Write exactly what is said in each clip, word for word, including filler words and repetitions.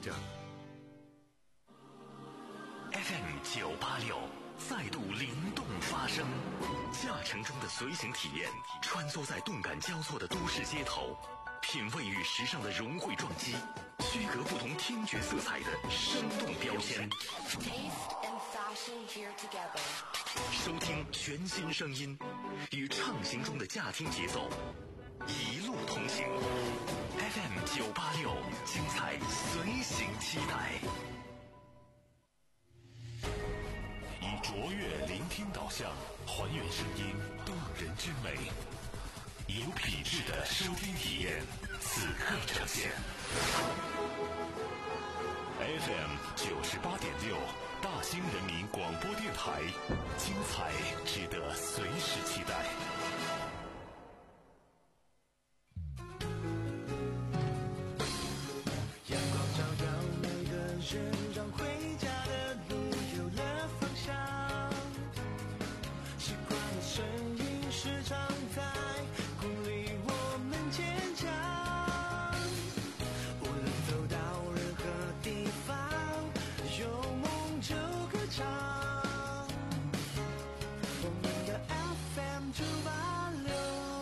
着。F M 九八六再度灵动发声，驾乘中的随行体验，穿梭在动感交错的都市街头，品味与时尚的融汇撞击，区隔不同听觉色彩的生动标签。收听全新声音，与畅行中的驾听节奏，一路同行。F M 九八六，精彩随行期待。以卓越聆听导向，还原声音动人之美，以有品质的收听体验，此刻呈现。F M 九十八点六，大兴人民广播电台，精彩值得随时期待。 阳光照耀每个人，让回家的路有了方向。习惯的声音时常在鼓励我们坚强。无论走到任何地方，有梦就歌唱。我们的 F M 九八六。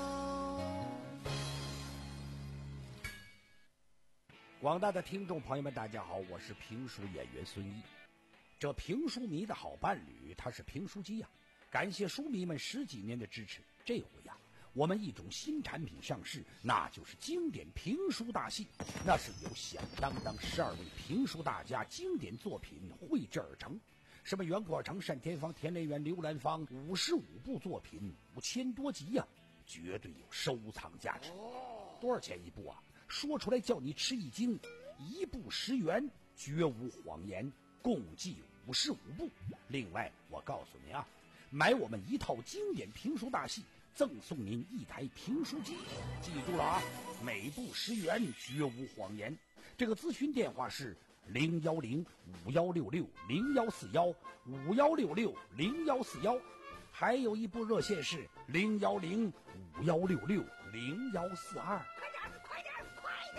广大的听众朋友们，大家好，我是评书演员孙一。这评书迷的好伴侣，他是评书机呀、啊。感谢书迷们十几年的支持，这回呀、啊，我们一种新产品上市，那就是经典评书大戏。那是由响当当十二位评书大家经典作品绘制而成，什么袁阔成、单田芳、田连元、刘兰芳，五十五部作品，五千多集呀、啊，绝对有收藏价值。多少钱一部啊？说出来叫你吃一惊，一部十元，绝无谎言，共计五十五部。另外，我告诉你啊，买我们一套经典评书大戏，赠送您一台评书机。记住了啊，每部十元，绝无谎言。这个咨询电话是零幺零五幺六六零幺四幺五幺六六零幺四幺，还有一部热线是零幺零五幺六六零幺四二。 快点，快点，快点！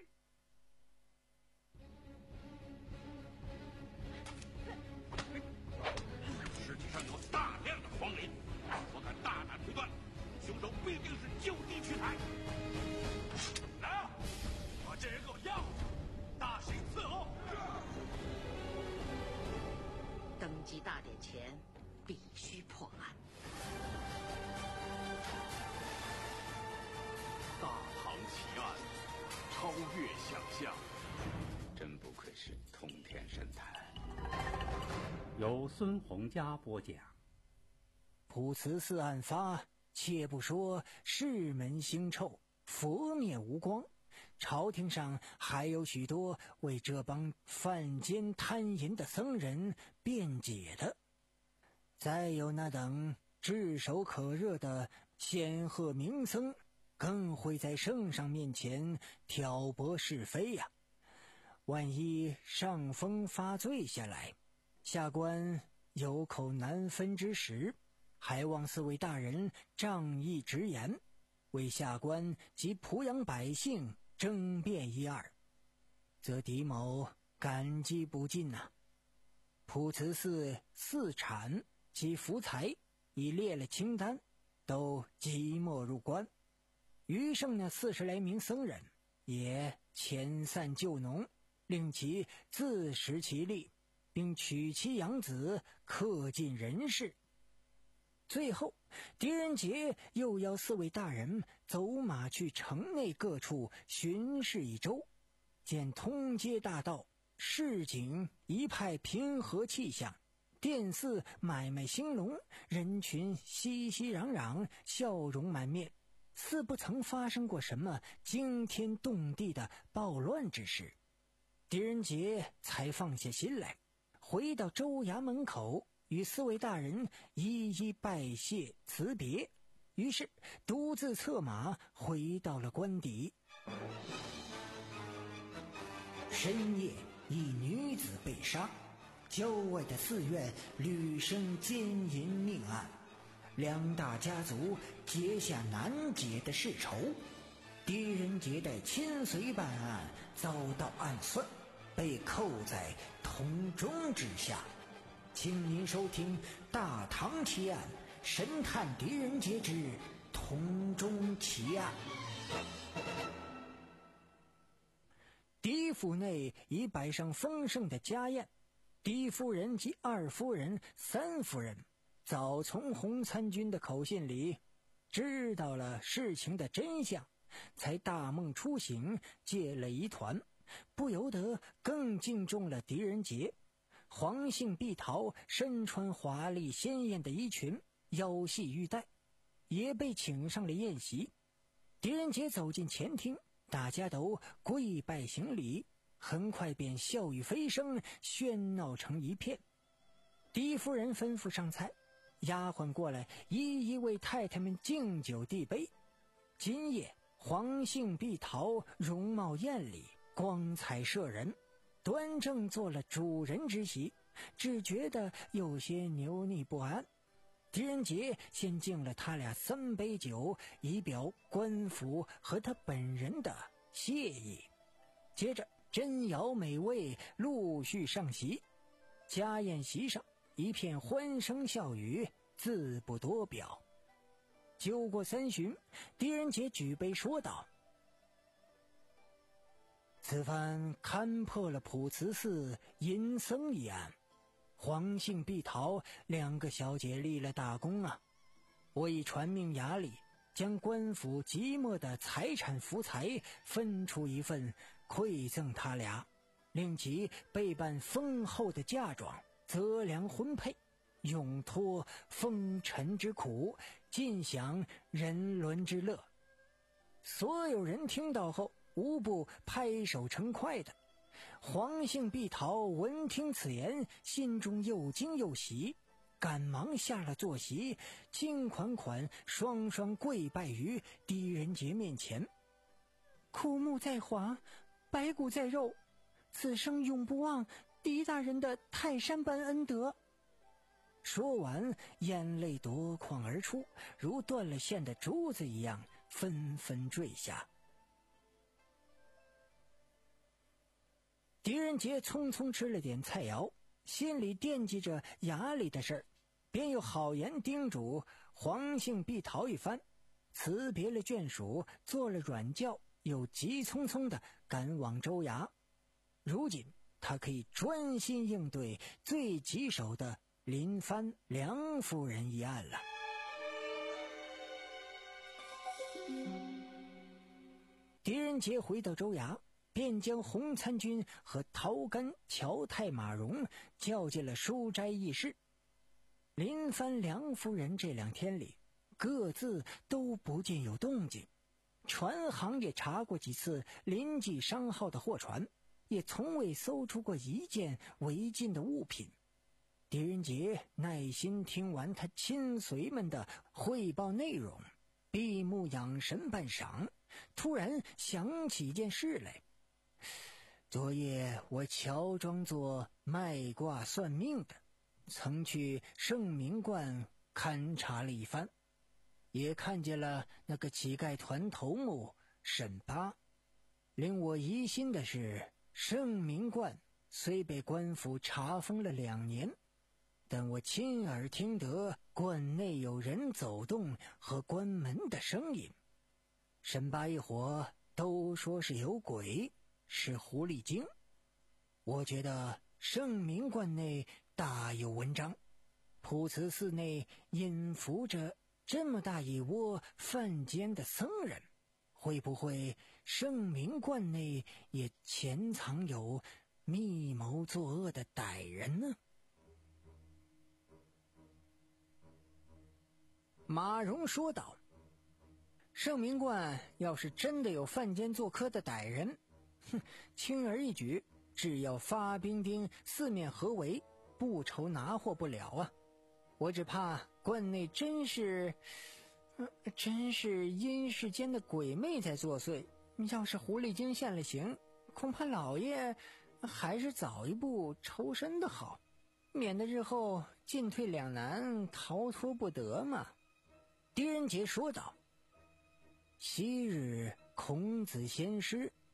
尸体上有大量的黄磷，我敢大胆推断，凶手必定是就地取材。来啊，把这人给我押回去，大刑伺候。 登基大典前必须破案。 大唐奇案，超越想象， 真不愧是通天神探。 由孙洪嘉播讲。 普慈寺案发，且不说世门腥臭，佛面无光，朝廷上还有许多为这帮犯奸贪淫的僧人辩解的。再有那等炙手可热的显赫名僧，更会在圣上面前挑拨是非呀、啊。万一上风发醉下来，下官有口难分之时，还望四位大人仗义直言，为下官及濮阳百姓争辩一二，则狄某感激不尽呐、啊。普慈寺寺产及福财已列了清单，都即墨入关。余剩那四十来名僧人也遣散就农，令其自食其力，并娶妻养子，恪尽人事。最后狄仁杰又要四位大人走马去城内各处巡视一周，见通街大道市井一派平和气象，店肆买卖兴隆，人群熙熙攘攘，笑容满面，似不曾发生过什么惊天动地的暴乱之事。狄仁杰才放下心来，回到州衙门口，与四位大人一一拜谢辞别，于是独自策马回到了官邸。深夜，一女子被杀，郊外的寺院屡生奸淫命案，两大家族结下难解的世仇。狄仁杰的亲随办案遭到暗算， 被扣在桶中之下。请您收听《大唐奇案》神探狄仁杰之桶中奇案。狄府内已摆上丰盛的家宴，狄夫人及二夫人、三夫人早从洪参军的口信里知道了事情的真相，才大梦初醒，借了一团，不由得更敬重了狄仁杰。黄姓碧桃身穿华丽鲜艳的衣裙，腰系玉带，也被请上了宴席。狄仁杰走进前厅，大家都跪拜行礼，很快便笑语飞升，喧闹成一片。狄夫人吩咐上菜，丫鬟过来一一为太太们敬酒递杯。今夜黄姓碧桃容貌艳丽，光彩摄人，端正做了主人之席，只觉得有些扭捏不安。狄仁杰先敬了他俩三杯酒，以表官府和他本人的谢意。接着珍肴美味陆续上席，家宴席上一片欢声笑语，自不多表。酒过三巡，狄仁杰举杯说道：此番勘破了普慈寺淫僧一案，黄姓碧桃两个小姐立了大功啊！我已传命衙里，将官府即没的财产福财分出一份馈赠他俩，令其备办丰厚的嫁妆，择良婚配，永脱风尘之苦，尽享人伦之乐。所有人听到后无不拍手称快的。黄姓碧桃闻听此言，心中又惊又喜，赶忙下了坐席，金款款双双跪拜于狄仁杰面前。苦木在华，白骨在肉，此生永不忘狄大人的泰山般恩德。说完，眼泪夺眶而出，如断了线的珠子一样纷纷坠下。狄仁杰匆匆吃了点菜肴，心里惦记着衙里的事儿，便又好言叮嘱黄姓碧桃一番，辞别了眷属，做了软轿，又急匆匆地赶往州衙。如今他可以专心应对最棘手的林帆梁夫人一案了。狄仁杰回到州衙，便将洪参军和陶干、乔太、马荣叫进了书斋议事。林帆梁夫人这两天里各自都不见有动静，船行也查过几次临济商号的货船，也从未搜出过一件违禁的物品。狄仁杰耐心听完他亲随们的汇报内容，闭目养神半晌，突然想起一件事来。昨夜我乔装作卖卦算命的，曾去圣明观勘察了一番，也看见了那个乞丐团头目沈八。令我疑心的是，圣明观虽被官府查封了两年，但我亲耳听得观内有人走动和关门的声音。沈八一伙都说是有鬼，是狐狸精。我觉得圣明观内大有文章，普慈寺内隐伏着这么大一窝犯奸的僧人，会不会圣明观内也潜藏有密谋作恶的歹人呢？马荣说道：圣明观要是真的有犯奸作科的歹人，哼，轻而易举，只要发兵丁四面合围，不愁拿获不了啊！我只怕观内真是，呃、真是阴世间的鬼魅在作祟。要是狐狸精现了形，恐怕老爷还是早一步抽身的好，免得日后进退两难，逃脱不得嘛。狄仁杰说道：昔日孔子先师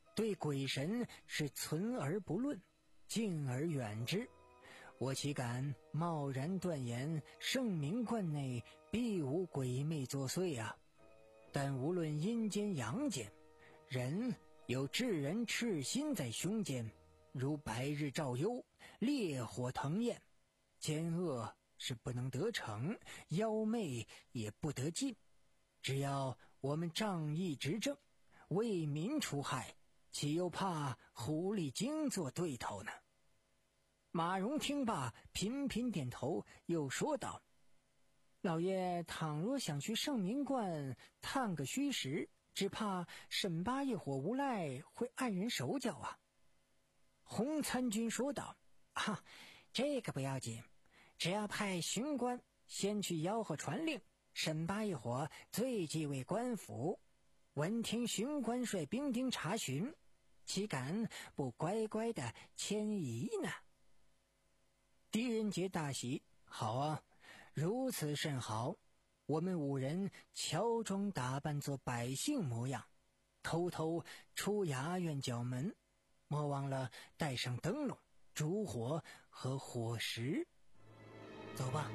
对鬼神是存而不论，敬而远之。我岂敢贸然断言圣明观内必无鬼魅作祟啊！但无论阴间阳间，人有至人赤心在胸间，如白日照幽，烈火腾焰，奸恶是不能得逞，妖媚也不得进。只要我们仗义执政，为民除害，岂又怕狐狸精做对头呢？马荣听罢频频点头，又说道：老爷倘若想去圣明观探个虚实，只怕沈八一伙无赖会按人手脚啊。洪参军说道：啊，这个不要紧，只要派巡官先去吆喝传令，沈八一伙最忌讳官府，闻听巡官率兵丁查询，岂敢不乖乖的迁移呢？狄仁杰大喜，好啊，如此甚好。我们五人乔装打扮作百姓模样，偷偷出衙院角门，莫忘了带上灯笼、烛火和火石。走吧。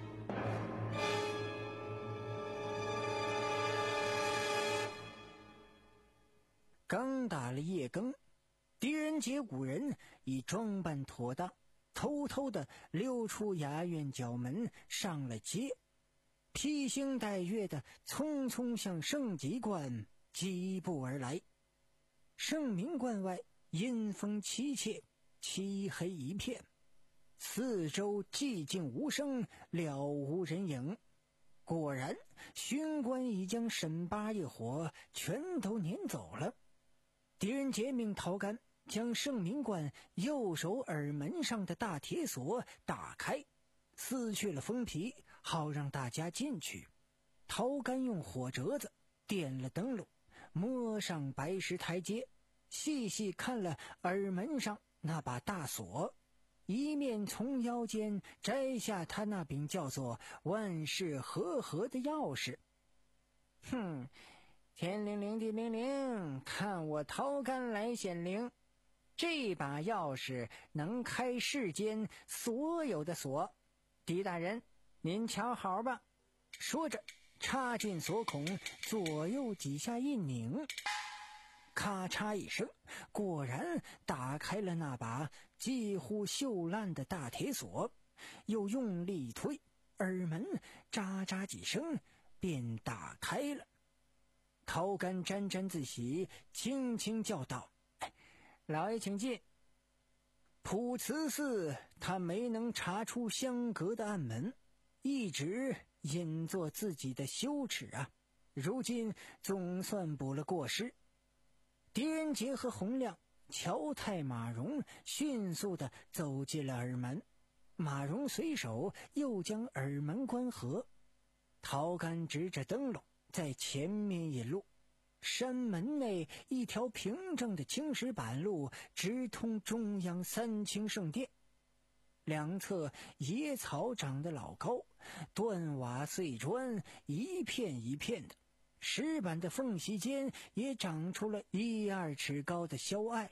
刚打了夜更，狄仁杰五人已装扮妥当，偷偷地溜出衙院角门，上了街，披星戴月地匆匆向圣极观疾步而来。圣明观外阴风凄切，漆黑一片，四周寂静无声，了无人影。果然，巡官已将沈八一伙全都撵走了。狄仁杰命陶干将圣明观右手耳门上的大铁锁打开，撕去了封皮，好让大家进去。陶干用火折子点了灯笼，摸上白石台阶，细细看了耳门上那把大锁，一面从腰间摘下他那柄叫做万事和合的钥匙。哼，天灵灵地灵灵，看我陶干来显灵！这把钥匙能开世间所有的锁，狄大人，您瞧好吧。说着，插进锁孔，左右几下一拧，咔嚓一声，果然打开了那把几乎锈烂的大铁锁，又用力一推，耳门喳喳几声便打开了。陶干沾沾自喜，轻轻叫道：哎，老爷请进。普慈寺他没能查出相隔的暗门，一直隐作自己的羞耻啊，如今总算补了过失。狄仁杰和洪亮、乔太、马荣迅速地走进了耳门，马荣随手又将耳门关合。陶干执着灯笼在前面引路，山门内一条平整的青石板路直通中央三清圣殿，两侧野草长得老高，断瓦碎砖一片一片的，石板的缝隙间也长出了一二尺高的肖艾。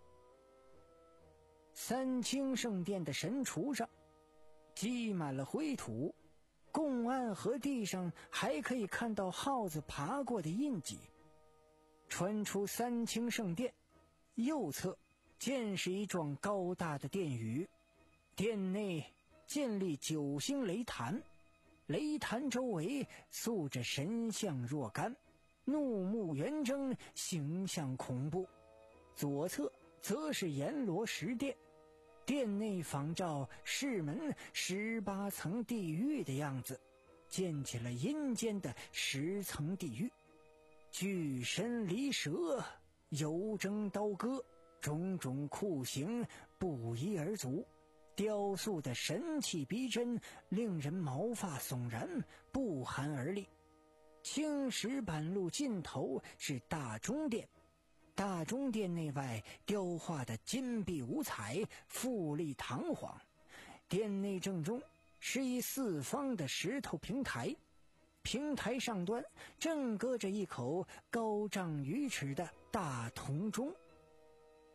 三清圣殿的神厨上积满了灰土，供案和地上还可以看到耗子爬过的印记。穿出三清圣殿，右侧见是一幢高大的殿宇，殿内建立九星雷坛，雷坛周围塑着神像若干，怒目圆睁，形象恐怖。左侧则是阎罗石殿，殿内仿照世门十八层地狱的样子，建起了阴间的十层地狱。巨神离蛇，油蒸刀割，种种酷刑不一而足，雕塑的神气逼真，令人毛发悚然，不寒而栗。青石板路尽头是大钟殿，大钟殿内外雕画的金碧五彩，富丽堂皇。殿内正中是一四方的石头平台，平台上端正搁着一口高丈余尺的大铜钟，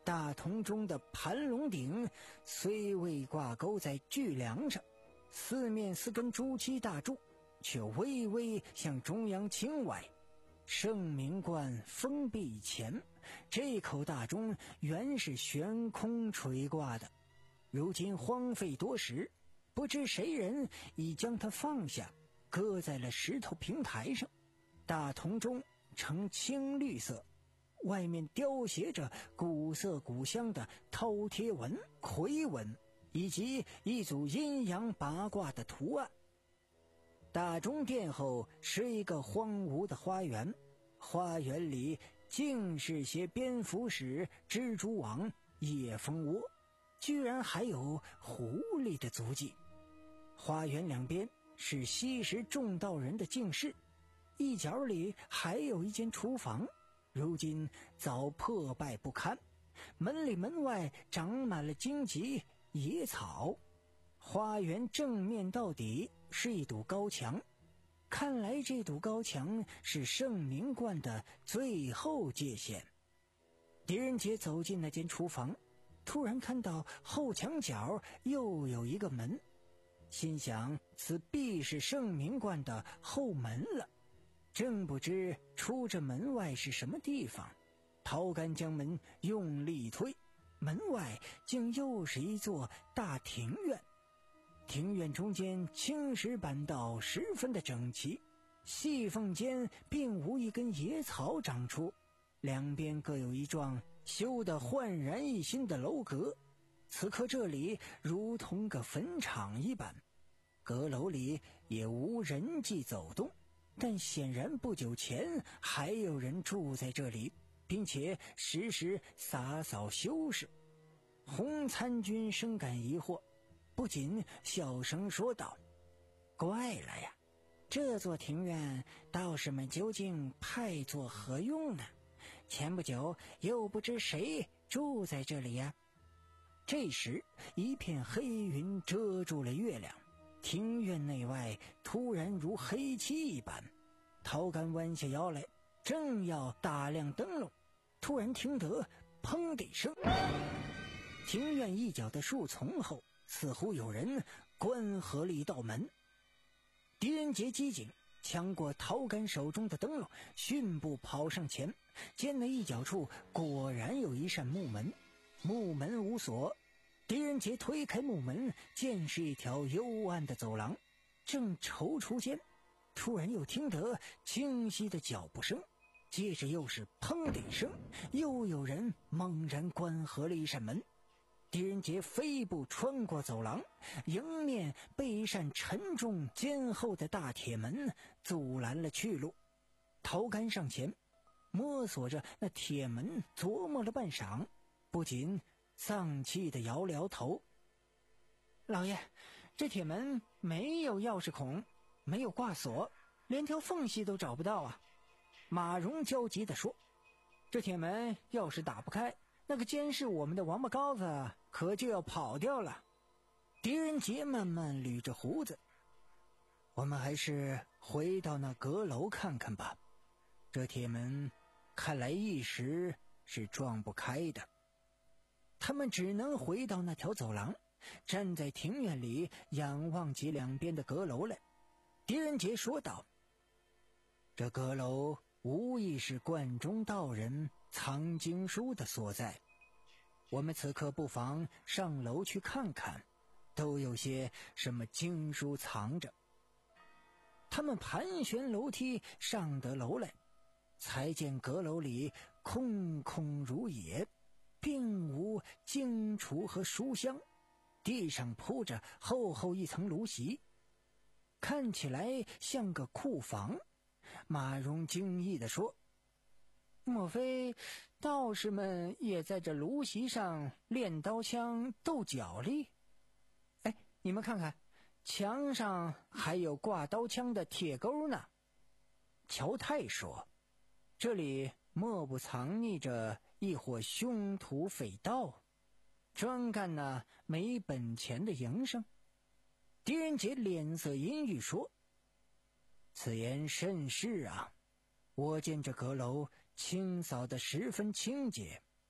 大铜钟的盘龙鼎虽未挂钩在巨梁上，四面四根朱漆大柱却微微向中央倾歪。圣明观封闭前，这口大钟原是悬空垂挂的，如今荒废多时，不知谁人已将它放下，搁在了石头平台上。大铜钟呈青绿色，外面雕写着古色古香的饕餮纹、夔纹，以及一组阴阳八卦的图案。大钟殿后是一个荒芜的花园，花园里尽是些蝙蝠屎、蜘蛛网、野蜂窝，居然还有狐狸的足迹。花园两边是吸食众道人的净室，一角里还有一间厨房，如今早破败不堪，门里门外长满了荆棘野草。花园正面到底是一堵高墙，看来这堵高墙是圣明观的最后界限。狄仁杰走进那间厨房，突然看到后墙角又有一个门，心想此必是圣明观的后门了，正不知出这门外是什么地方。陶干将门用力推，门外竟又是一座大庭院。庭院中间青石板道十分的整齐，细缝间并无一根野草长出，两边各有一幢修得焕然一新的楼阁。此刻这里如同个坟场一般，阁楼里也无人迹走动，但显然不久前还有人住在这里，并且时时洒扫修饰。洪参军深感疑惑，不仅小声说道：怪了呀，这座庭院道士们究竟派作何用呢？前不久又不知谁住在这里呀。这时一片黑云遮住了月亮，庭院内外突然如黑漆一般。陶干弯下腰来，正要打亮灯笼，突然听得砰的一声，庭院一角的树丛后似乎有人关合了一道门。狄仁杰机警抢过陶干手中的灯笼，迅步跑上前，见那一角处果然有一扇木门，木门无锁。狄仁杰推开木门，见是一条幽暗的走廊，正踌躇间，突然又听得清晰的脚步声，接着又是砰的一声，又有人猛然关合了一扇门。狄仁杰飞步穿过走廊，迎面被一扇沉重坚厚的大铁门阻拦了去路。陶干上前摸索着那铁门，琢磨了半晌，不禁丧气地摇了摇头：老爷，这铁门没有钥匙孔，没有挂锁，连条缝隙都找不到啊。马荣焦急地说：这铁门要是打不开，那个监视我们的王八羔子可就要跑掉了。狄仁杰慢慢捋着胡子：我们还是回到那阁楼看看吧，这铁门看来一时是撞不开的。他们只能回到那条走廊，站在庭院里仰望起两边的阁楼来。狄仁杰说道：这阁楼无疑是观中道人藏经书的所在，我们此刻不妨上楼去看看，都有些什么经书藏着。他们盘旋楼梯上得楼来，才见阁楼里空空如也，并无经橱和书箱，地上铺着厚厚一层芦席，看起来像个库房。马荣惊异地说：莫非道士们也在这芦席上练刀枪斗角力？哎，你们看看，墙上还有挂刀枪的铁钩呢。乔太说：这里莫不藏匿着一伙凶徒匪盗，专干那没本钱的营生。狄仁杰脸色阴郁说：此言甚是啊，我见这阁楼清扫得十分清洁，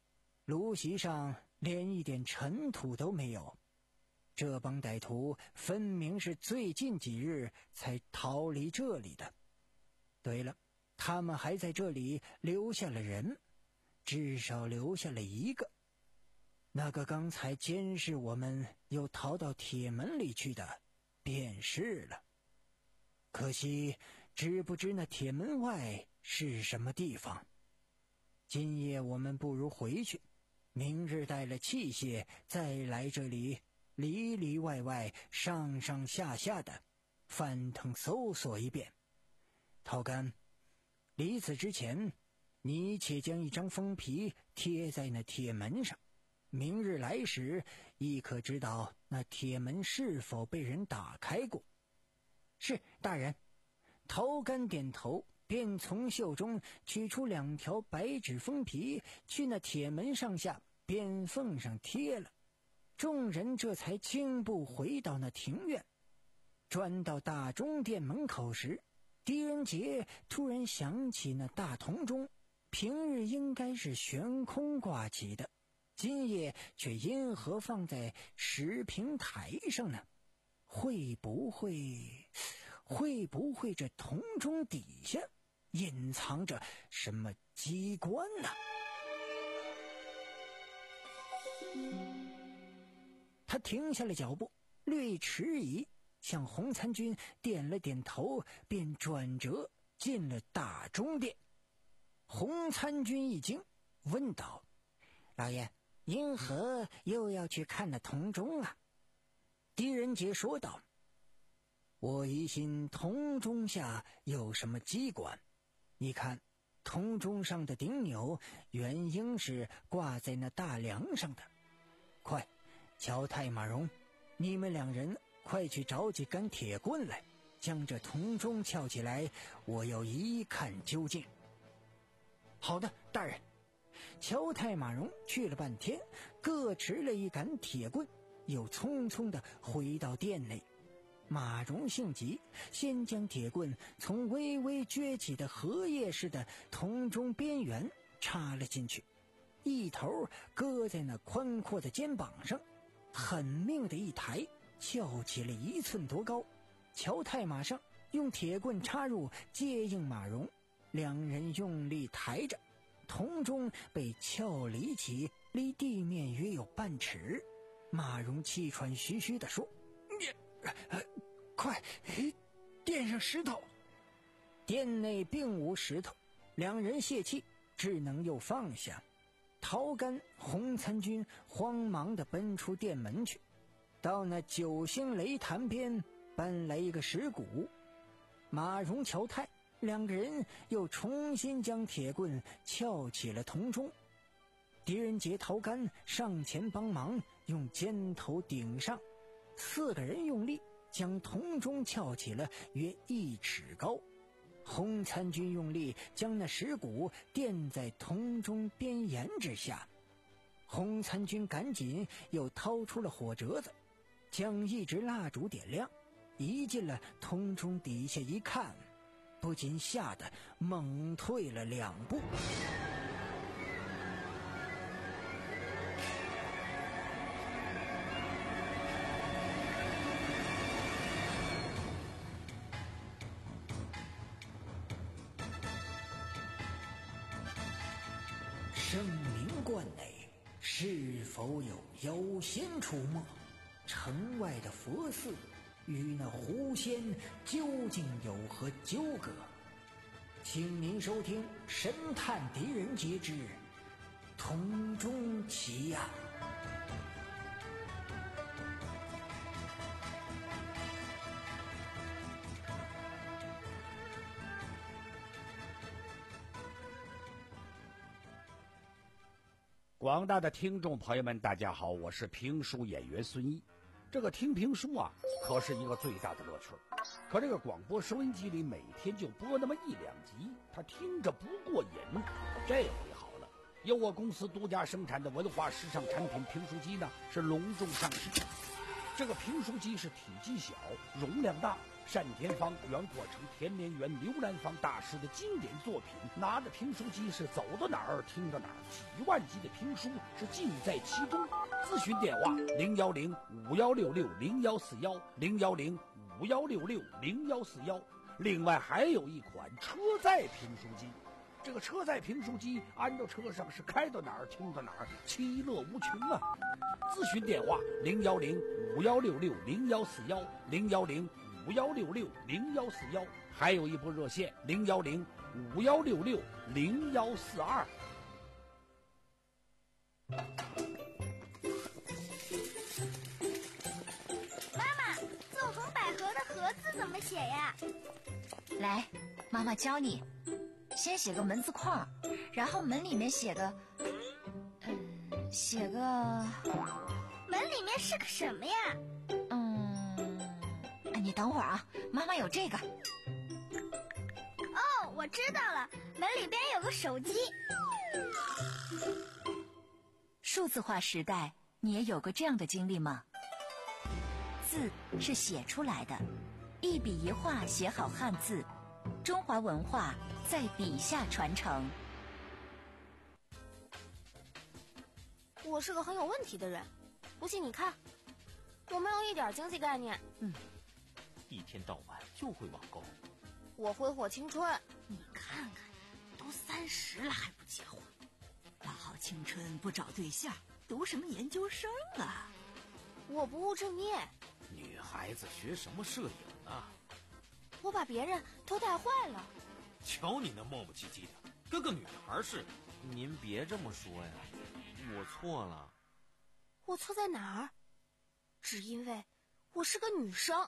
路席上连一点尘土都没有。这帮歹徒分明是最近几日才逃离这里的。对了，他们还在这里留下了人，至少留下了一个。那个刚才监视我们又逃到铁门里去的便是了。可惜知不知那铁门外是什么地方？今夜我们不如回去，明日带了器械再来这里里里外外上上下下的翻腾搜索一遍。陶干，离此之前，你且将一张封皮贴在那铁门上，明日来时亦可知道那铁门是否被人打开过。是，大人。陶干点头，便从袖中取出两条白纸封皮，去那铁门上下边缝上贴了。众人这才轻步回到那庭院。转到大钟殿门口时，狄仁杰突然想起那大铜钟，平日应该是悬空挂起的，今夜却因何放在石平台上呢？会不会会不会这铜钟底下隐藏着什么机关呢？他停下了脚步，略迟疑，向洪参军点了点头，便转折进了大钟殿。洪参军一惊，问道：老爷，因何又要去看那铜钟啊？狄仁杰说道：我疑心铜钟下有什么机关。你看，铜钟上的顶钮原应是挂在那大梁上的。快，乔太马荣，你们两人快去找几根铁棍来，将这铜钟撬起来，我要一看究竟。好的，大人。乔太马荣去了半天，各持了一杆铁棍，又匆匆地回到殿内。马荣性急，先将铁棍从微微撅起的荷叶似的铜钟边缘插了进去，一头搁在那宽阔的肩膀上，狠命的一抬，翘起了一寸多高。乔太马上用铁棍插入，接应马荣，两人用力抬着，铜钟被翘离起，离地面约有半尺。马荣气喘吁吁地说：呃、快垫上石头。殿内并无石头，两人泄气，只能又放下。陶干、洪参军慌忙地奔出殿门去，到那九星雷潭边搬来一个石鼓。马荣、乔太两个人又重新将铁棍撬起了铜钟。狄仁杰、陶干上前帮忙，用尖头顶上，四个人用力将铜钟撬起了约一尺高。洪参军用力将那石鼓垫在铜钟边沿之下。洪参军赶紧又掏出了火折子，将一支蜡烛点亮，移进了铜钟底下一看，不禁吓得猛退了两步。圣明观内是否有妖仙出没？城外的佛寺与那狐仙究竟有何纠葛？请您收听《神探狄仁杰之铜钟奇案》。 广大的听众朋友们，大家好，我是评书演员孙一。这个听评书啊，可是一个最大的乐趣。可这个广播收音机里每天就播那么一两集，他听着不过瘾。这回好了，由我公司独家生产的文化时尚产品评书机呢，是隆重上市。 这个评书机是体积小，容量大。单田芳原过成田连元、刘兰芳大师的经典作品，拿着评书机是走到哪儿听到哪儿，几万集的评书是尽在其中。咨询电话零幺零五幺六六零幺四幺零幺零五幺六六零幺四幺。另外还有一款车载评书机，这个车载评书机安到车上是开到哪儿听到哪儿，其乐无穷啊！咨询电话零幺零五幺六六零幺四幺零幺零五幺六六零幺四幺，还有一部热线零幺零五幺六六零幺四二。 妈妈，纵横捭阖的阖字怎么写呀？ 来，妈妈教你。先写个门字框，然后门里面写个，嗯，写个。 门里面是个什么呀？ 嗯，你等会儿啊，妈妈有这个。 哦，我知道了，门里边有个手机。 数字化时代，你也有过这样的经历吗？字是写出来的，一笔一画写好汉字，中华文化在笔下传承。 我是个很有问题的人，不信你看，我没有一点经济概念。 嗯，一天到晚就会网购。 我挥霍青春。 你看看，都三十了还不结婚，大好青春不找对象，读什么研究生啊？ 我不务正业。 女孩子学什么摄影啊？ 我把别人都带坏了。 瞧你那磨磨唧唧的，跟个女孩似的。您别这么说呀，我错了。 我错在哪儿？只因为我是个女生。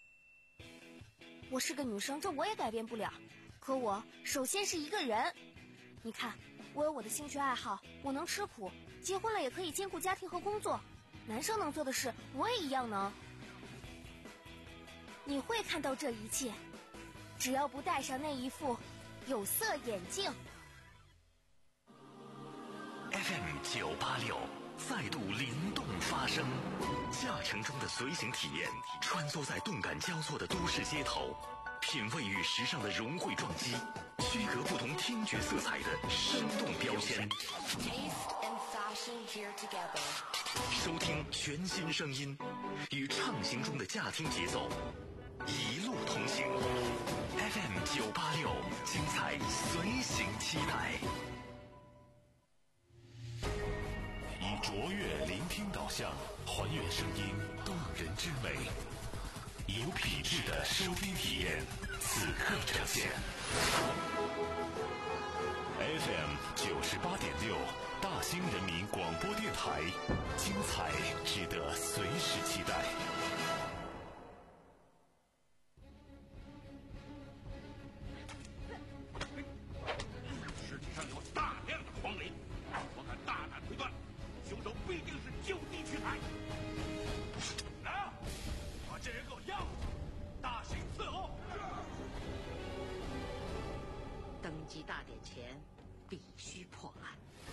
我是个女生，这我也改变不了。可我首先是一个人。你看，我有我的兴趣爱好，我能吃苦，结婚了也可以兼顾家庭和工作。男生能做的事，我也一样能。你会看到这一切，只要不戴上那一副有色眼镜。 F M 九八六再度灵动发声，驾乘中的随行体验，穿梭在动感交错的都市街头，品味与时尚的融汇撞击，区隔不同听觉色彩的生动标签。收听全新声音，与畅行中的驾听节奏，一路同行。F M 九八六，精彩随行期待。以卓越聆听导向，还原声音动人之美，以有品质的收听体验，此刻呈现。F M 九十八点六，大兴人民广播电台，精彩值得随时期待。 尸体上有大量的黄磷，我敢大胆推断，凶手必定是就地取材。来啊，把这人给我押回去，大刑伺候。 登基大典前必须破案。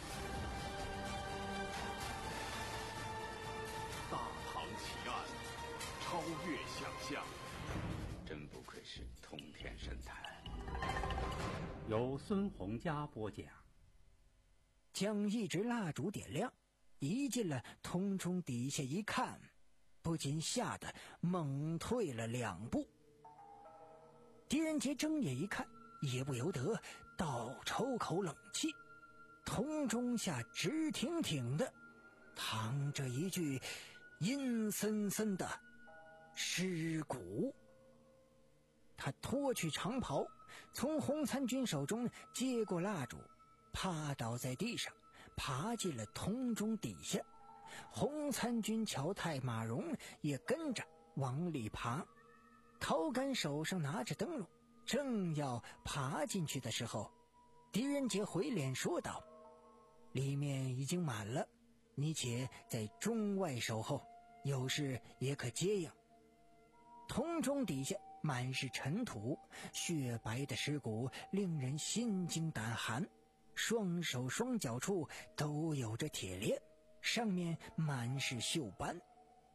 大唐奇案，超越想象， 真不愧是通天神探。 由孙洪佳播讲。 将一支蜡烛点亮，移进了通中底下一看，不禁吓得猛退了两步。狄仁杰睁眼一看，也不由得倒抽口冷气。通中下直挺挺的躺着一具阴森森的尸骨。他脱去长袍，从洪参军手中接过蜡烛，趴倒在地上，爬进了通中底下。洪参军乔太马荣也跟着往里爬。陶干手上拿着灯笼，正要爬进去的时候，狄仁杰回脸说道：里面已经满了，你且在中外守候，有事也可接应。通中底下满是尘土，雪白的尸骨令人心惊胆寒，双手双脚处都有着铁链，上面满是锈斑。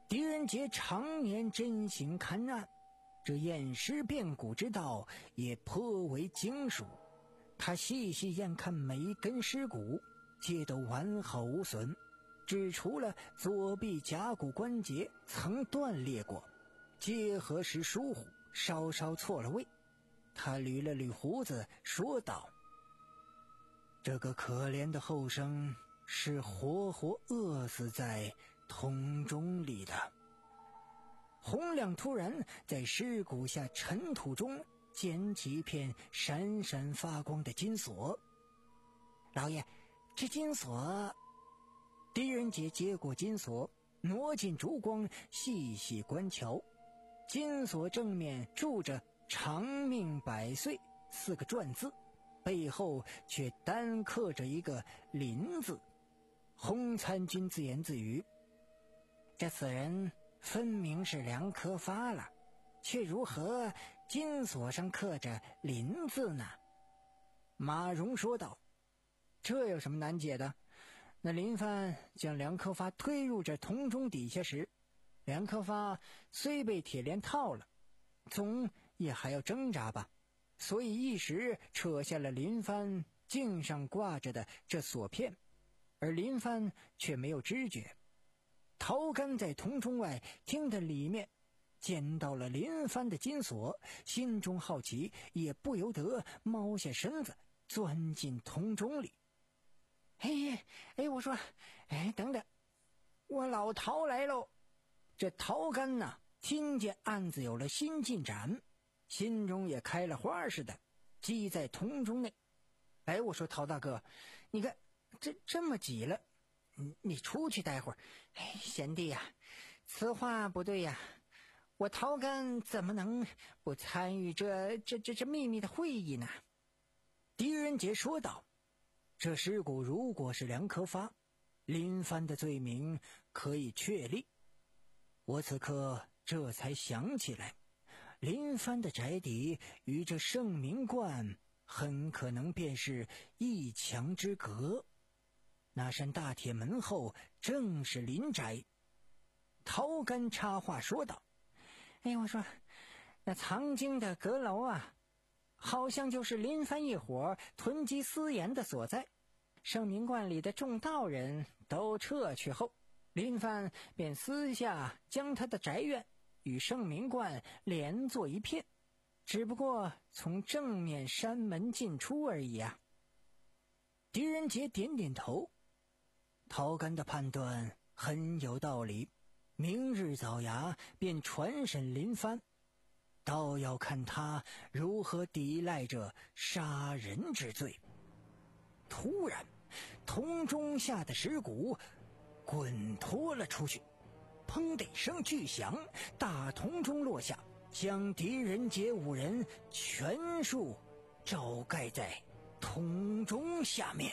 狄仁杰常年真行勘案，这验尸辨骨之道也颇为精熟。他细细验看每一根尸骨，皆都完好无损，只除了左臂甲骨关节曾断裂过，结合时疏忽，稍稍错了位。他捋了捋胡子，说道：“这个可怜的后生是活活饿死在桶中里的。”洪亮突然在尸骨下尘土中捡起一片闪闪发光的金锁。老爷，这金锁……狄仁杰接过金锁，挪进烛光，细细观瞧。金锁正面铸着长命百岁四个篆字，背后却单刻着一个林字。洪参军自言自语：“这此人分明是梁科发了，却如何金锁上刻着林字呢？”马荣说道：“这有什么难解的？那林帆将梁科发推入这桶中底下时，梁科发虽被铁链套了，总也还要挣扎吧，所以一时扯下了林帆颈上挂着的这锁片，而林帆却没有知觉。陶干在桶中外听得里面见到了林帆的金锁，心中好奇，也不由得猫下身子钻进桶中里。哎哎，我说，哎，等等，我老陶来喽！这陶干呐，听见案子有了新进展，心中也开了花似的，挤在桶中内。哎，我说陶大哥，你看这这么挤了，你你出去待会儿。哎，贤弟呀，此话不对呀，我陶干怎么能不参与这这这这秘密的会议呢？狄仁杰说道：“这尸骨如果是梁科发，林帆的罪名可以确立。我此刻这才想起来，林帆的宅邸与这圣明观很可能便是一墙之隔。那扇大铁门后正是林宅。”陶干插话说道：“哎，我说，那藏经的阁楼啊，好像就是林帆一伙囤积私盐的所在。圣明观里的众道人都撤去后，林帆便私下将他的宅院与圣明观连作一片，只不过从正面山门进出而已啊。”狄仁杰点点头，陶干的判断很有道理，明日早衙便传审林帆，倒要看他如何抵赖这杀人之罪。突然，桶中下的尸骨滚脱了出去，砰的一声巨响，大桶中落下，将狄仁杰五人全数罩盖在桶中下面。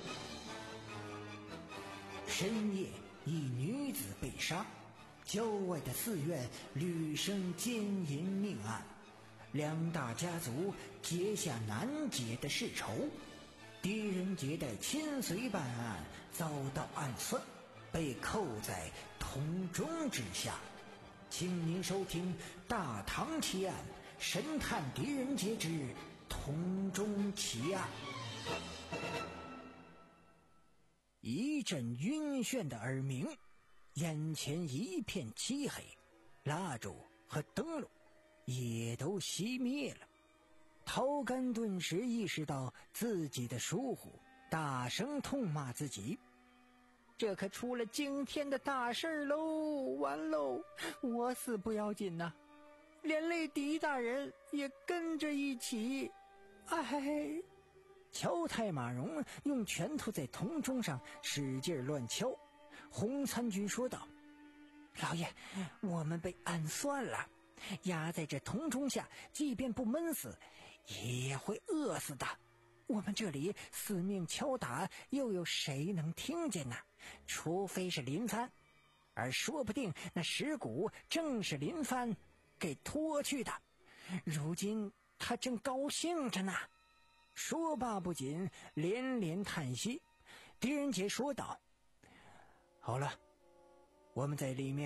深夜，一女子被杀，郊外的寺院屡生奸淫命案，两大家族结下难解的世仇。狄仁杰的亲随办案遭到暗算，被扣在桶中之下。请您收听《大唐奇案》，神探狄仁杰之桶中奇案。一阵晕眩的耳鸣，眼前一片漆黑，蜡烛和灯笼也都熄灭了。陶干顿时意识到自己的疏忽，大声痛骂自己：“这可出了惊天的大事喽！完喽，我死不要紧呐、啊，连累狄大人也跟着一起。”哎，乔太马荣用拳头在铜钟上使劲乱敲。洪参军说道：“老爷，我们被暗算了，压在这铜钟下，即便不闷死，也会饿死的。我们这里死命敲打，又有谁能听见呢？除非是林帆，而说不定那尸骨正是林帆给拖去的。如今他正高兴着呢。”说罢不仅连连叹息。狄仁杰说道：“好了，我们在里面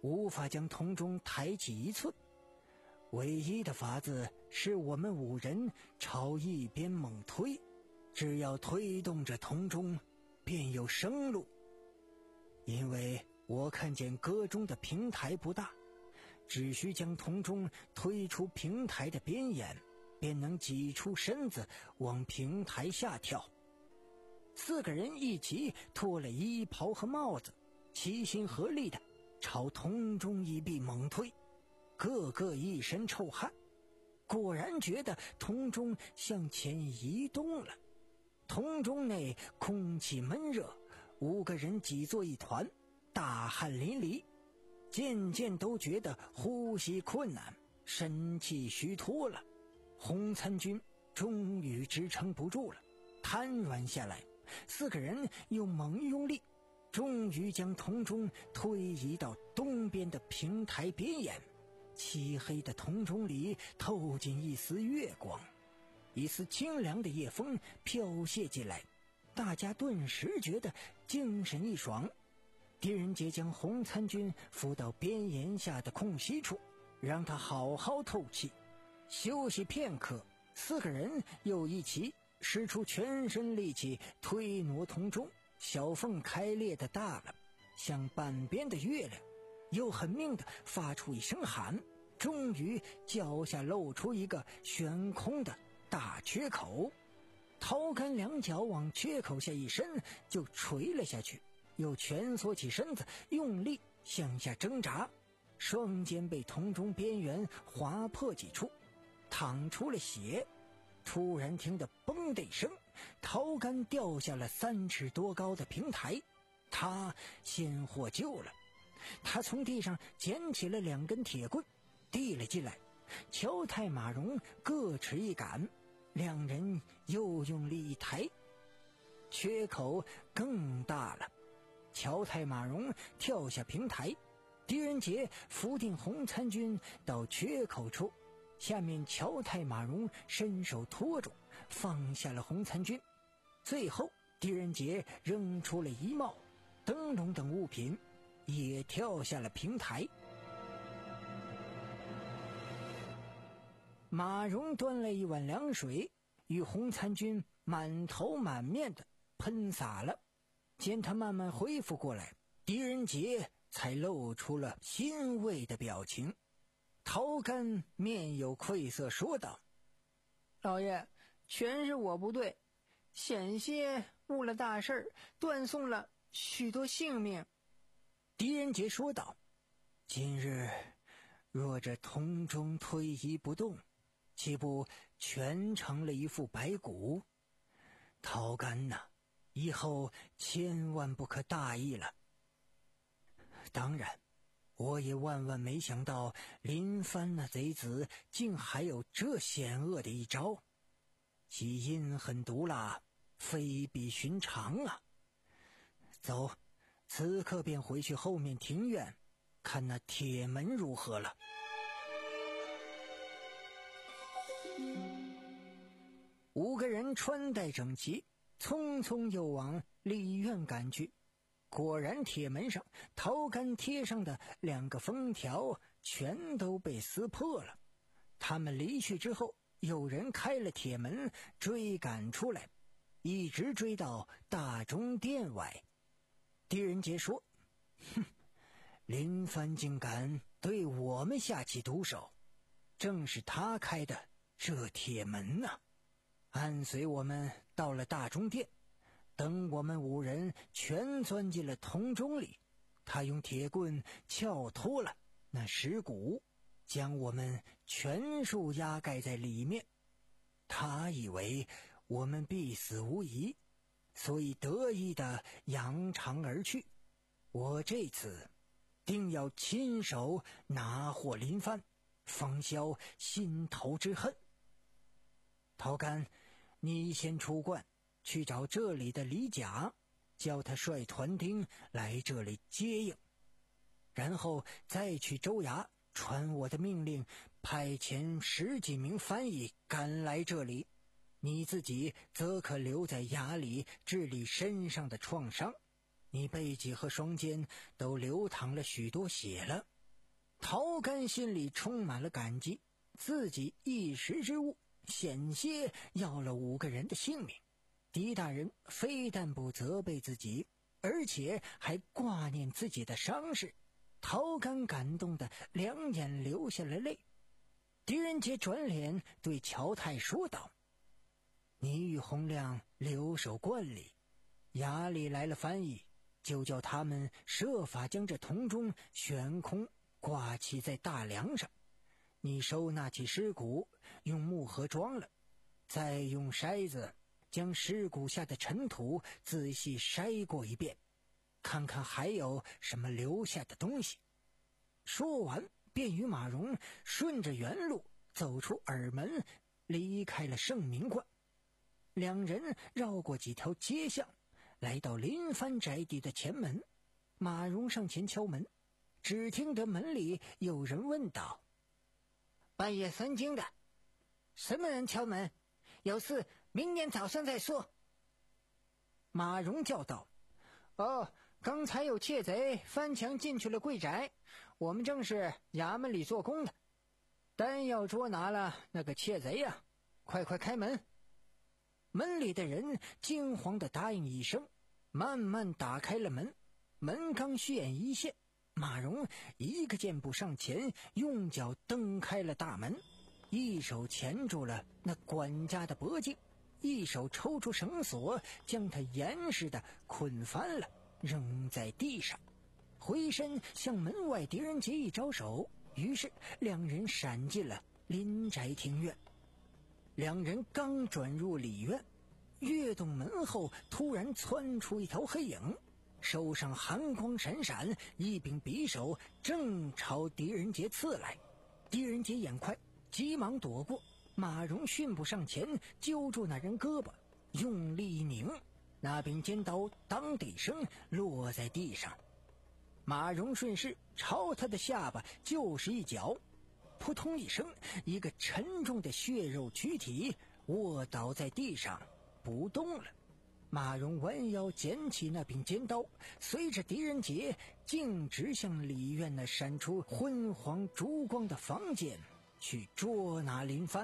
无法将铜钟抬起一寸。唯一的法子是我们五人朝一边猛推，只要推动着铜钟，便有生路。因为我看见歌中的平台不大，只需将铜钟推出平台的边沿，便能挤出身子往平台下跳。四个人一起脱了衣袍和帽子，齐心合力的朝铜钟一臂猛推，个个一身臭汗，果然觉得铜钟向前移动了。铜钟内空气闷热，五个人挤作一团，大汗淋漓，渐渐都觉得呼吸困难，神气虚脱了。红参军终于支撑不住了，瘫软下来。四个人又猛用力，终于将铜钟推移到东边的平台边沿。漆黑的铜钟里透进一丝月光，一丝清凉的夜风飘泻进来，大家顿时觉得精神一爽。狄仁杰将红参军扶到边沿下的空隙处，让他好好透气。休息片刻，四个人又一起使出全身力气推挪铜钟，小缝开裂的大了，像半边的月亮。又狠命地发出一声喊，终于脚下露出一个悬空的大缺口。陶干两脚往缺口下一伸，就垂了下去，又蜷缩起身子，用力向下挣扎，双肩被铜钟边缘划破几处，淌出了血。突然听得嘣的一声，陶干掉下了三尺多高的平台，他先获救了。他从地上捡起了两根铁棍，递了进来。乔太马荣各持一杆，两人又用力一抬，缺口更大了。乔太马荣跳下平台，狄仁杰扶定红参军到缺口处，下面乔太马荣伸手托住，放下了红参军。最后狄仁杰扔出了衣帽、灯笼等物品，也跳下了平台。马荣端了一碗凉水，与红参军满头满面的喷洒了。见他慢慢恢复过来，狄仁杰才露出了欣慰的表情。陶干面有愧色说道： 老爷，全是我不对，险些误了大事，断送了许多性命。 狄仁杰说道：今日若这铜钟推移不动，岂不全成了一副白骨？陶干呐、啊，以后千万不可大意了。当然我也万万没想到林帆那贼子竟还有这险恶的一招，其阴狠毒辣，非比寻常啊。走，此刻便回去后面庭院，看那铁门如何了。五个人穿戴整齐，匆匆又往里院赶去。果然铁门上陶干贴上的两个封条全都被撕破了。他们离去之后，有人开了铁门追赶出来，一直追到大钟殿外。狄仁杰说：哼，林帆竟敢对我们下起毒手，正是他开的这铁门啊。按随我们到了大钟殿，等我们五人全钻进了铜钟里，他用铁棍撬脱了那石鼓，将我们全数压盖在里面。他以为我们必死无疑，所以得意地扬长而去。我这次定要亲手拿获林帆，方消心头之恨。陶干，你先出关去找这里的李甲，叫他率团丁来这里接应，然后再去州衙传我的命令，派遣十几名翻译赶来这里。你自己则可留在衙里治理身上的创伤，你背脊和双肩都流淌了许多血了， 陶干心里充满了感激，自己一时之误险些要了五个人的性命。狄大人非但不责备自己，而且还挂念自己的伤势。陶干感动得两眼流下了泪。狄仁杰转脸对乔太说道：你与洪亮留守观里，衙里来了翻译，就叫他们设法将这铜钟悬空挂起在大梁上。你收纳起尸骨，用木盒装了，再用筛子将尸骨下的尘土仔细筛过一遍，看看还有什么留下的东西。说完便与马荣顺着原路走出耳门，离开了圣明观。两人绕过几条街巷，来到林帆宅邸的前门。马荣上前敲门，只听得门里有人问道：半夜三更的，什么人敲门？有事明天早上再说。马荣叫道：哦，刚才有窃贼翻墙进去了贵宅，我们正是衙门里做工的，单要捉拿了那个窃贼呀、啊，快快开门。门里的人惊慌地答应一声，慢慢打开了门。门刚虚掩一现，马荣一个箭步上前，用脚蹬开了大门，一手钳住了那管家的脖颈，一手抽出绳索，将他严实的捆翻了，扔在地上。回身向门外狄仁杰一招手，于是两人闪进了林宅庭院。两人刚转入里院，跃动门后突然窜出一条黑影，手上寒光闪闪，一柄匕首正朝狄仁杰刺来。狄仁杰眼快，急忙躲过。马荣迅步上前，揪住那人胳膊，用力一拧，那柄尖刀当的一声落在地上。马荣顺势朝他的下巴就是一脚，扑通一声，一个沉重的血肉躯体卧倒在地上不动了。马荣弯腰捡起那柄尖刀，随着狄仁杰径直向里院那闪出昏黄烛光的房间去捉拿林帆。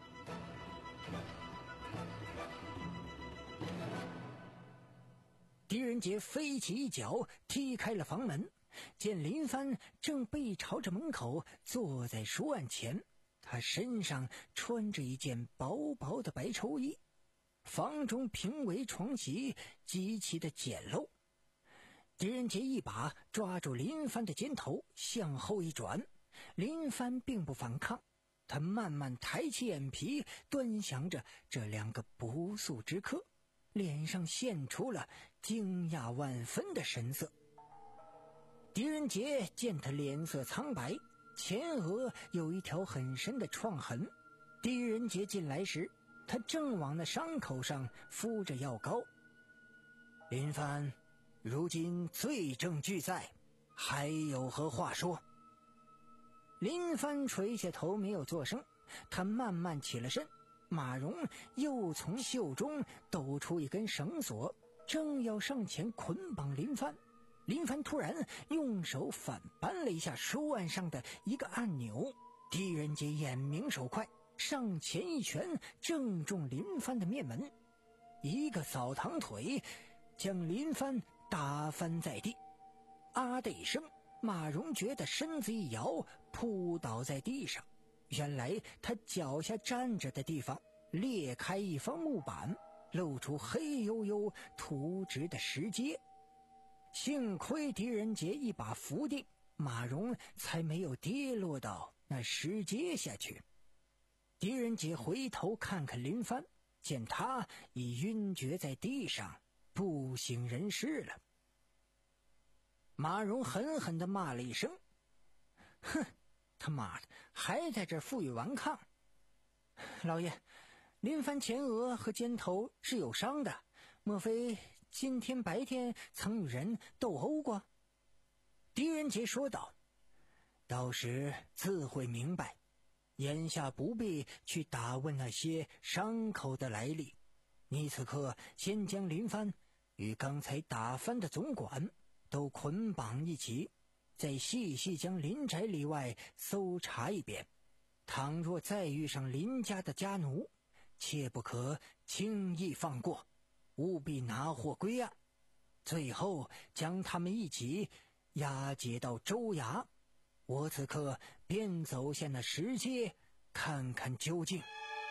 狄仁杰飞起一脚踢开了房门，见林帆正背朝着门口坐在书案前，他身上穿着一件薄薄的白绸衣，房中平围床席极其的简陋。狄仁杰一把抓住林帆的肩头，向后一转，林帆并不反抗，他慢慢抬起眼皮，端详着这两个不速之客，脸上现出了惊讶万分的神色。狄仁杰见他脸色苍白，前额有一条很深的创痕。狄仁杰进来时，他正往那伤口上敷着药膏。林帆，如今罪证俱在，还有何话说？林帆垂下头没有作声，他慢慢起了身。马荣又从袖中抖出一根绳索，正要上前捆绑林帆。林帆突然用手反扳了一下书案上的一个按钮，狄仁杰眼明手快，上前一拳正中林帆的面门，一个扫堂腿将林帆打翻在地。啊的一声，马荣觉得身子一摇，扑倒在地上。原来他脚下站着的地方裂开一方木板，露出黑黝黝凸直的石阶。幸亏狄仁杰一把扶定，马荣才没有跌落到那石阶下去。狄仁杰回头看看林帆，见他已晕厥在地上，不省人事了。马荣狠狠地骂了一声：哼，他妈的还在这儿负隅顽抗！老爷，林帆前额和肩头是有伤的，莫非今天白天曾与人斗殴过？狄仁杰说道：到时自会明白，眼下不必去打问那些伤口的来历。你此刻先将林帆与刚才打翻的总管都捆绑一起， 再细细将林宅里外搜查一遍，倘若再遇上林家的家奴，切不可轻易放过，务必拿获归案，最后将他们一起押解到州衙。我此刻便走下那石阶，看看究竟。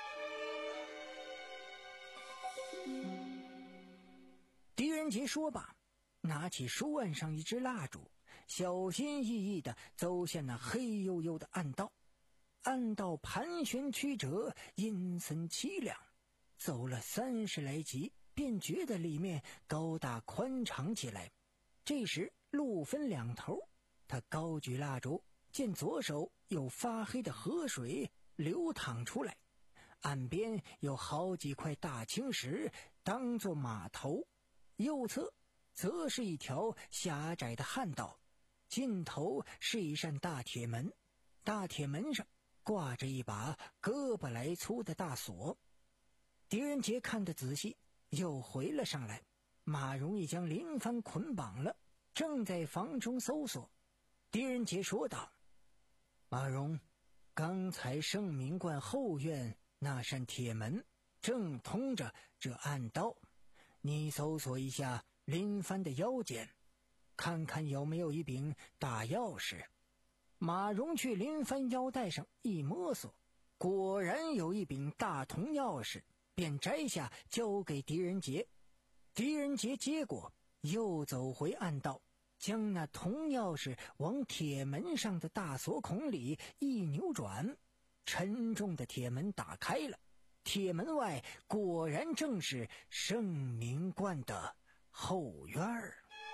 狄仁杰说罢，拿起书案上一支蜡烛，小心翼翼地走向那黑黝黝的暗道。暗道盘旋曲折，阴森凄凉，走了三十来级，便觉得里面高大宽敞起来。这时路分两头，他高举蜡烛，见左手有发黑的河水流淌出来，岸边有好几块大青石当作码头，右侧则是一条狭窄的旱道，尽头是一扇大铁门，大铁门上挂着一把胳膊来粗的大锁。狄仁杰看得仔细，又回了上来。马荣已将林帆捆绑了，正在房中搜索。狄仁杰说道：马荣，刚才圣明观后院那扇铁门正通着这暗道，你搜索一下林帆的腰间，看看有没有一柄大钥匙。马荣去林帆腰带上一摸索，果然有一柄大铜钥匙，便摘下交给狄仁杰。狄仁杰接过，又走回暗道，将那铜钥匙往铁门上的大锁孔里一扭转，沉重的铁门打开了。铁门外果然正是圣明观的后院儿。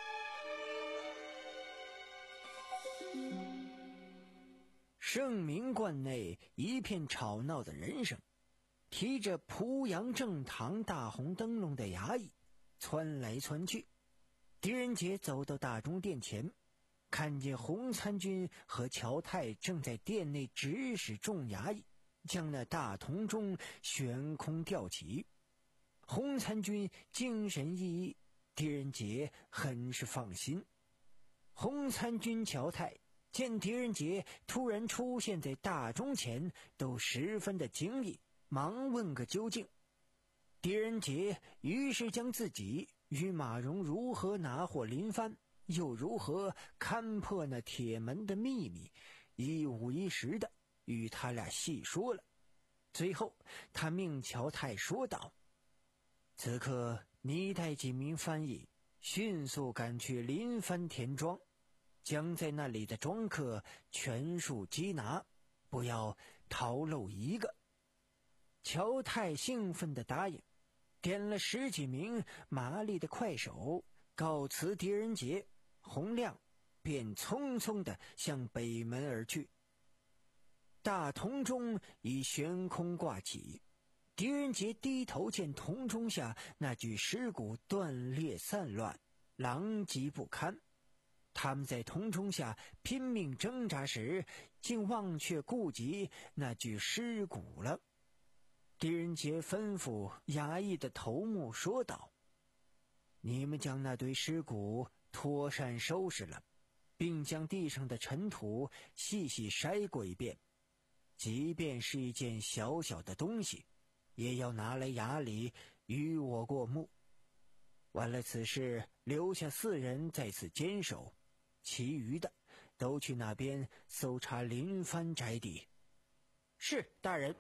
圣明观内一片吵闹的人声，提着濮阳正堂大红灯笼的衙役窜来窜去。狄仁杰走到大钟殿前，看见洪参军和乔泰正在殿内指使众衙役将那大铜钟悬空吊起。洪参军精神奕奕，狄仁杰很是放心。洪参军、乔泰见狄仁杰突然出现在大钟前，都十分的惊异，忙问个究竟。狄仁杰于是将自己与马荣如何拿获林帆，又如何看破那铁门的秘密，一五一十的与他俩细说了。最后他命乔泰说道：此刻你带几名翻译迅速赶去林帆田庄，将在那里的庄客全数缉拿，不要逃漏一个。乔泰兴奋地答应，点了十几名麻利的快手，告辞狄仁杰、洪亮，便匆匆地向北门而去。大铜钟已悬空挂起，狄仁杰低头见铜钟下那具尸骨断裂散乱，狼藉不堪。他们在铜钟下拼命挣扎时，竟忘却顾及那具尸骨了。狄仁杰吩咐衙役的头目说道：你们将那堆尸骨妥善收拾了，并将地上的尘土细细筛过一遍，即便是一件小小的东西，也要拿来衙里与我过目。完了此事，留下四人在此坚守，其余的都去那边搜查林帆宅邸。是，大人。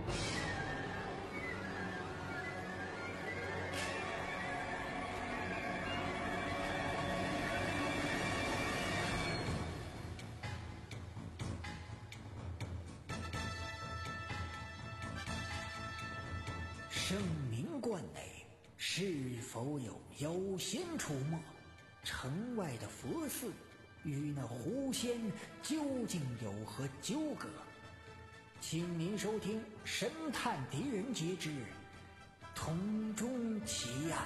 圣明观内是否有妖仙出没？城外的佛寺与那狐仙究竟有何纠葛？请您收听《神探狄仁杰之铜钟奇案》。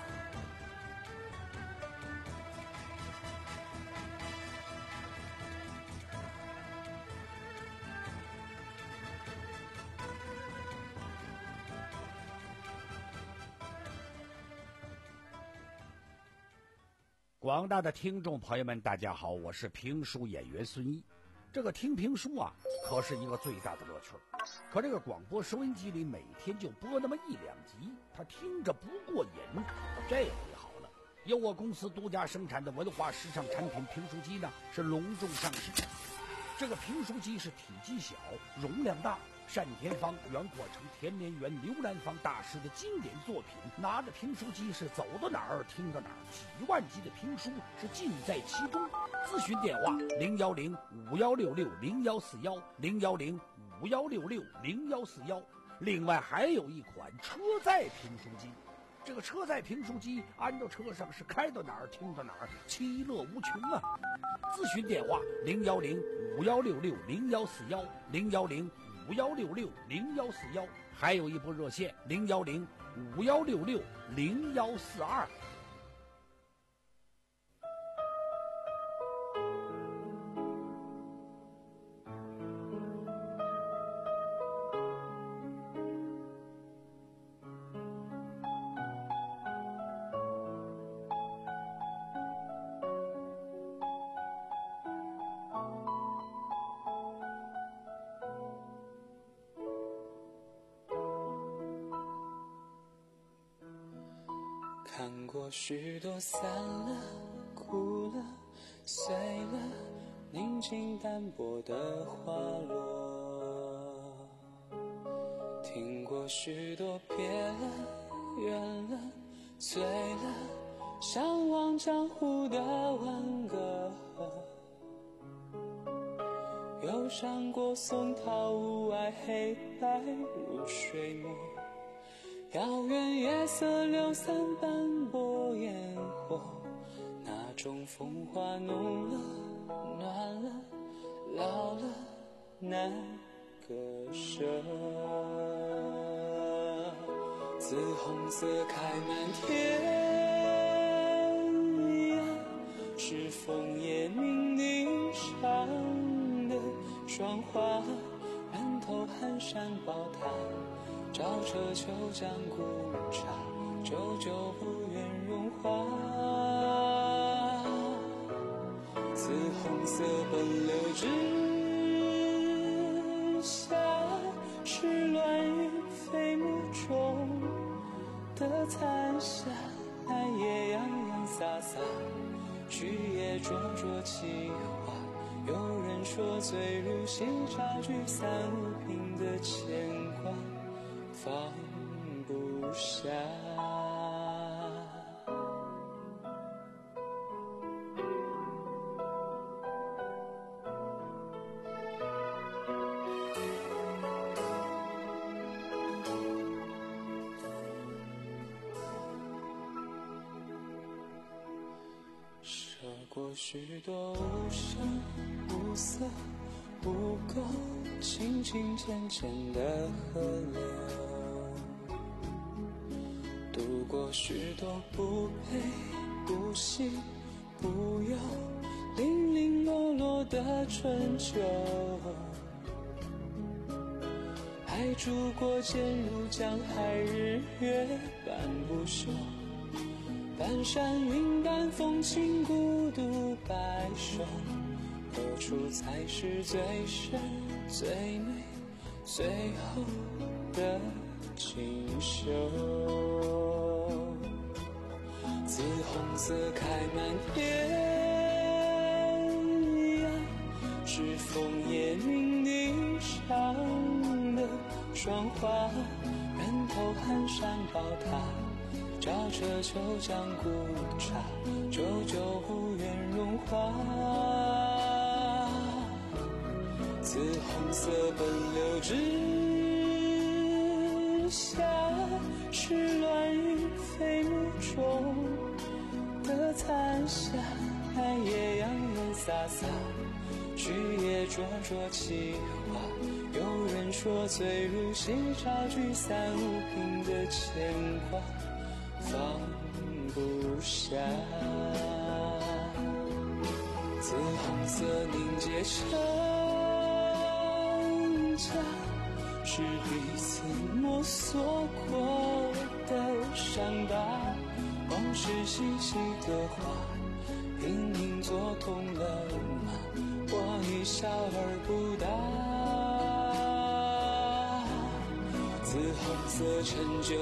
广大的听众朋友们，大家好，我是评书演员孙毅。这个听评书啊，可是一个最大的乐趣。可这个广播收音机里每天就播那么一两集，他听着不过瘾。这回好了，由我公司独家生产的文化时尚产品评书机呢，是隆重上市。这个评书机是体积小，容量大，单田芳、袁阔成、田连元、刘兰芳大师的经典作品，拿着评书机是走到哪儿听到哪儿，几万集的评书是尽在其中。咨询电话零幺零五幺六六零幺四幺零幺零五幺六六零幺四幺。另外还有一款车载评书机，这个车载评书机安到车上是开到哪儿听到哪儿，其乐无穷啊！咨询电话零幺零五幺六六零幺四幺零幺零五幺六六零幺四幺，还有一部热线零幺零五幺六六零幺四二。 看过许多散了、哭了、碎了、宁静淡薄的花落，听过许多别了、远了、醉了、向往江湖的挽歌，又上过松涛雾霭，黑白如水墨，遥远夜色流散斑驳烟火，那种风华浓了、暖了、老了，难割舍。紫红色开满天涯，是枫叶冥地上的霜花，染透寒山宝塔，照彻秋江古刹，久久不愿融化。紫红色奔流之下，是乱云飞幕中的残霞，蓝叶洋洋洒洒，菊叶灼灼起花。有人说醉入夕照，聚散无凭的牵挂放不下。涉过许多无声无色无垢，清清浅浅的河流，度过许多不悲不喜不忧，零零落落的春秋，还住过渐入江海，日月半不休，半山云淡风轻，孤独白首，何处才是最深最美最后的锦绣？紫红色开满天涯，是枫叶冥地上的霜花，染透寒山宝塔，照彻秋江古刹，久久不愿融化。紫红色奔流之下，是乱云飞幕中的残霞，蓝叶洋洋洒洒，菊叶灼灼起花。有人说醉入夕照，聚散无凭的牵挂放不下。紫红色凝结成痂，是彼此摸索过的伤疤，往事细细的画， 明明做空了吗？我已笑而不答。紫红色陈旧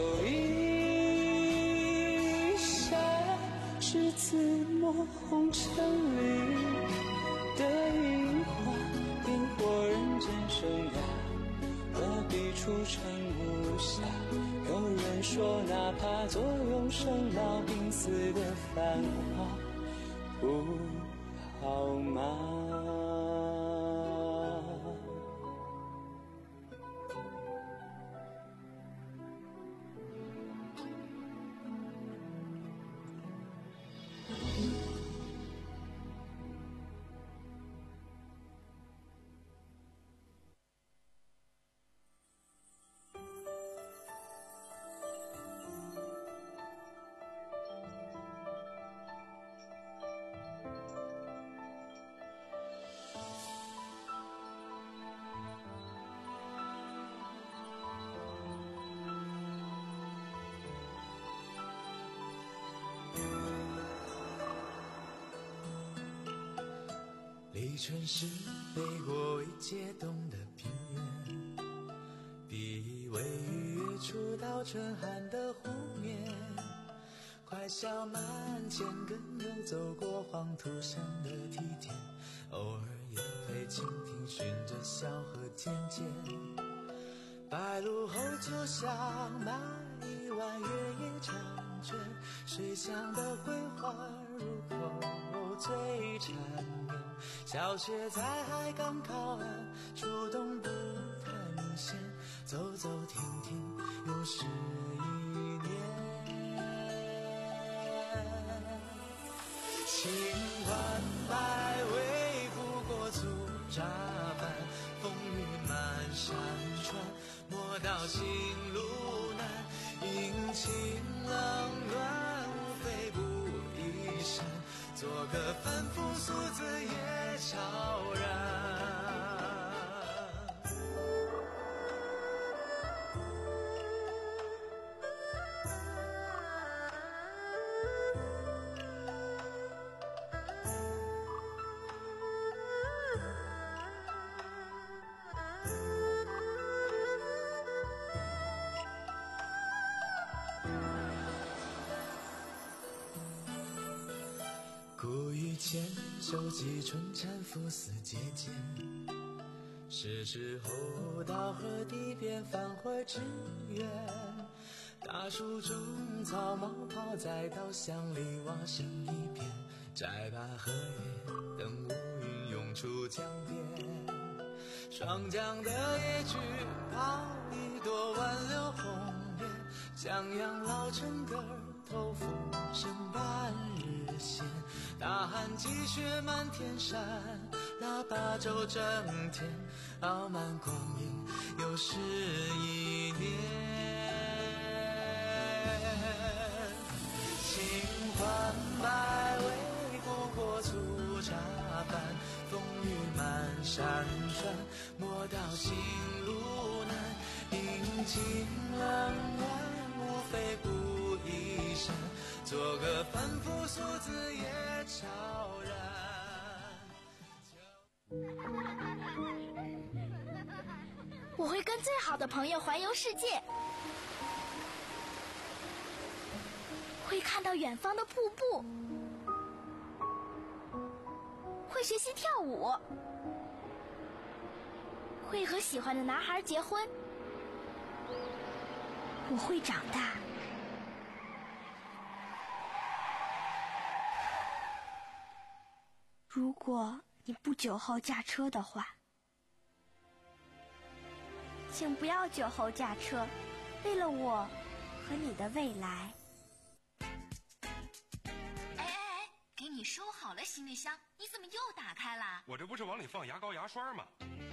衣衫，是自墨红尘里的樱花，烟火人间生涯，何必出尘无暇？有人说，哪怕做永生老病死的繁华，不好吗？ 离尘世飞过未解冻的平原，第一位逾越出到沉寒的湖面，快笑满千根又走过黄土上的梯田，偶尔也会倾听循着小河渐渐，白鹭后坐上那一弯月夜长卷，水乡的桂花入口最缠绵，小雪在海港靠岸，触动不太明显，走走停停又是一年。秦淮百味不过粗茶饭，风雨漫山川，莫道行路难，阴晴冷暖无非不一山，做个凡夫俗子也悄然。古语千秋季春蚕赋丝节间，是时候到河堤边繁花之源，大树中草帽泡在稻香里蛙声一片，摘罢荷叶等乌云涌出江边，霜降的野菊抛一朵挽留红叶，江阳老城根头浮生半日闲，大寒积雪满天山，腊八粥正甜，傲慢光阴又是一年。清欢百味不过粗茶饭，风雨漫山川，莫道行路难，阴晴冷暖无非不一山，做个凡夫俗子也悄然。 我会跟最好的朋友环游世界，会看到远方的瀑布，会学习跳舞，会和喜欢的男孩结婚。我会长大。如果你不酒后驾车的话，请不要酒后驾车，为了我和你的未来。 哎哎哎，给你收好了行李箱，你怎么又打开了？ 我这不是往里放牙膏牙刷吗？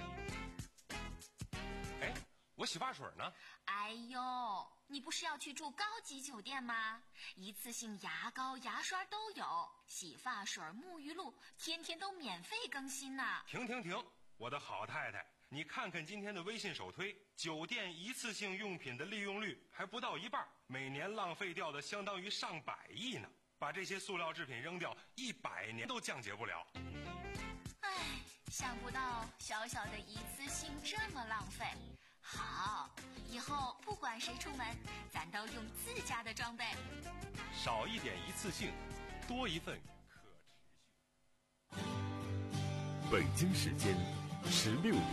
哎，我洗发水呢？ 哎呦，你不是要去住高级酒店吗？一次性牙膏牙刷都有，洗发水沐浴露天天都免费更新呢。 停停停，我的好太太，你看看今天的微信首推，酒店一次性用品的利用率还不到一半，每年浪费掉的相当于上百亿呢。 把这些塑料制品扔掉，一百年都降解不了。 唉，想不到小小的一次性这么浪费。好，以后不管谁出门，咱都用自家的装备。 少一点一次性，多一份可持续。 北京时间十六点。